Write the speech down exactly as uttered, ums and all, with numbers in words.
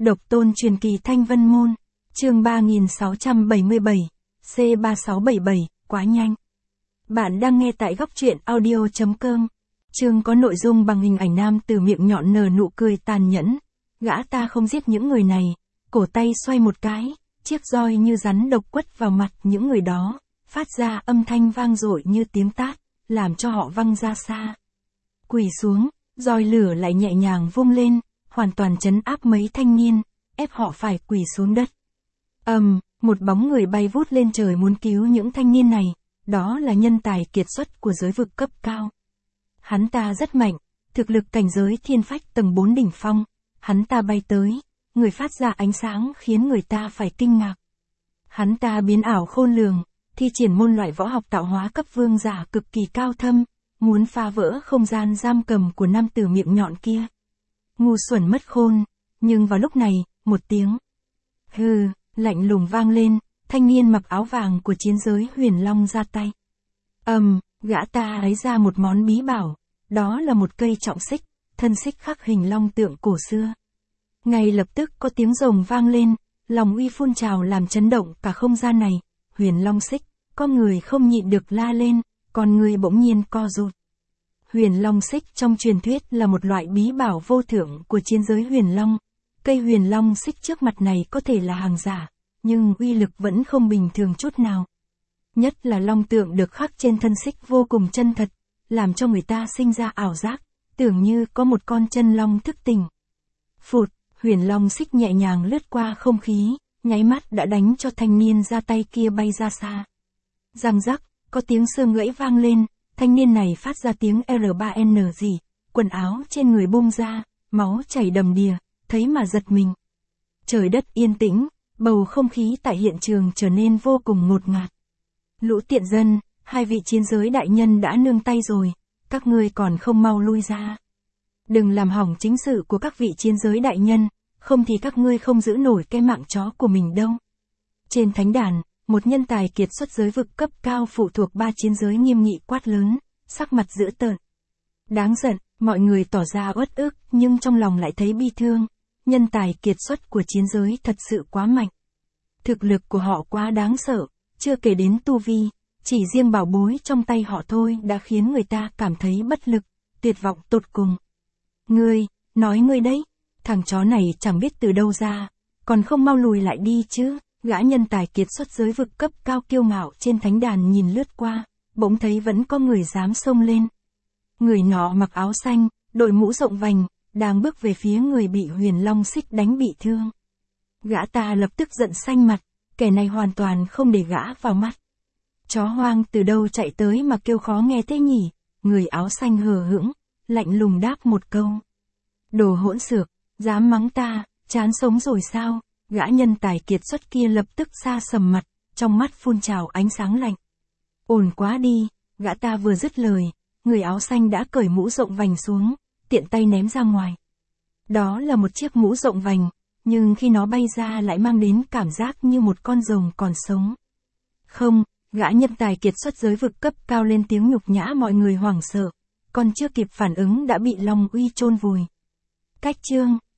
Độc tôn truyền kỳ Thanh Vân Môn, chương ba nghìn sáu trăm bảy mươi bảy, C ba sáu bảy bảy, quá nhanh. Bạn đang nghe tại góc truyện audio chấm com. Chương có nội dung bằng hình ảnh nam từ miệng nhọn nở nụ cười tàn nhẫn. Gã ta không giết những người này, cổ tay xoay một cái, chiếc roi như rắn độc quất vào mặt những người đó, phát ra âm thanh vang dội như tiếng tát, làm cho họ văng ra xa. Quỳ xuống, roi lửa lại nhẹ nhàng vung lên, hoàn toàn trấn áp mấy thanh niên, ép họ phải quỳ xuống đất. Ầm, um, một bóng người bay vút lên trời muốn cứu những thanh niên này, đó là nhân tài kiệt xuất của giới vực cấp cao. Hắn ta rất mạnh, thực lực cảnh giới thiên phách tầng bốn đỉnh phong, hắn ta bay tới, người phát ra ánh sáng khiến người ta phải kinh ngạc. Hắn ta biến ảo khôn lường, thi triển môn loại võ học tạo hóa cấp vương giả cực kỳ cao thâm, muốn phá vỡ không gian giam cầm của nam tử miệng nhọn kia. Ngu xuẩn mất khôn, nhưng vào lúc này, một tiếng hừ, lạnh lùng vang lên, thanh niên mặc áo vàng của chiến giới Huyền Long ra tay. Ầm, um, gã ta lấy ra một món bí bảo, đó là một cây trọng xích, thân xích khắc hình long tượng cổ xưa. Ngay lập tức có tiếng rồng vang lên, lòng uy phun trào làm chấn động cả không gian này. Huyền Long xích, có người không nhịn được la lên, còn người bỗng nhiên co rụt. Huyền Long xích trong truyền thuyết là một loại bí bảo vô thượng của chiến giới Huyền Long. Cây Huyền Long xích trước mặt này có thể là hàng giả, nhưng uy lực vẫn không bình thường chút nào. Nhất là long tượng được khắc trên thân xích vô cùng chân thật, làm cho người ta sinh ra ảo giác, tưởng như có một con chân long thức tỉnh. Phụt, Huyền Long xích nhẹ nhàng lướt qua không khí, nháy mắt đã đánh cho thanh niên ra tay kia bay ra xa. Răng rắc, có tiếng xương gãy vang lên, thanh niên này phát ra tiếng R ba N gì, quần áo trên người bung ra, máu chảy đầm đìa, thấy mà giật mình. Trời đất yên tĩnh, bầu không khí tại hiện trường trở nên vô cùng ngột ngạt. Lũ tiện dân, hai vị chiến giới đại nhân đã nương tay rồi, các ngươi còn không mau lui ra. Đừng làm hỏng chính sự của các vị chiến giới đại nhân, không thì các ngươi không giữ nổi cái mạng chó của mình đâu. Trên thánh đàn, một nhân tài kiệt xuất giới vực cấp cao phụ thuộc ba chiến giới nghiêm nghị quát lớn, sắc mặt dữ tợn. Đáng giận, mọi người tỏ ra uất ức nhưng trong lòng lại thấy bi thương. Nhân tài kiệt xuất của chiến giới thật sự quá mạnh. Thực lực của họ quá đáng sợ, chưa kể đến tu vi, chỉ riêng bảo bối trong tay họ thôi đã khiến người ta cảm thấy bất lực, tuyệt vọng tột cùng. Ngươi, nói ngươi đấy, thằng chó này chẳng biết từ đâu ra, còn không mau lùi lại đi chứ. Gã nhân tài kiệt xuất giới vực cấp cao kiêu ngạo trên thánh đàn nhìn lướt qua, bỗng thấy vẫn có người dám xông lên. Người nọ mặc áo xanh, đội mũ rộng vành, đang bước về phía người bị Huyền Long xích đánh bị thương. Gã ta lập tức giận xanh mặt, kẻ này hoàn toàn không để gã vào mắt. Chó hoang từ đâu chạy tới mà kêu khó nghe thế nhỉ? Người áo xanh hờ hững, lạnh lùng đáp một câu. Đồ hỗn xược, dám mắng ta, chán sống rồi sao? Gã nhân tài kiệt xuất kia lập tức xa sầm mặt, trong mắt phun trào ánh sáng lạnh. Ổn quá đi, gã ta vừa dứt lời, người áo xanh đã cởi mũ rộng vành xuống, tiện tay ném ra ngoài. Đó là một chiếc mũ rộng vành, nhưng khi nó bay ra lại mang đến cảm giác như một con rồng còn sống. Không, gã nhân tài kiệt xuất giới vực cấp cao lên tiếng nhục nhã mọi người hoảng sợ, còn chưa kịp phản ứng đã bị long uy chôn vùi. Cách chương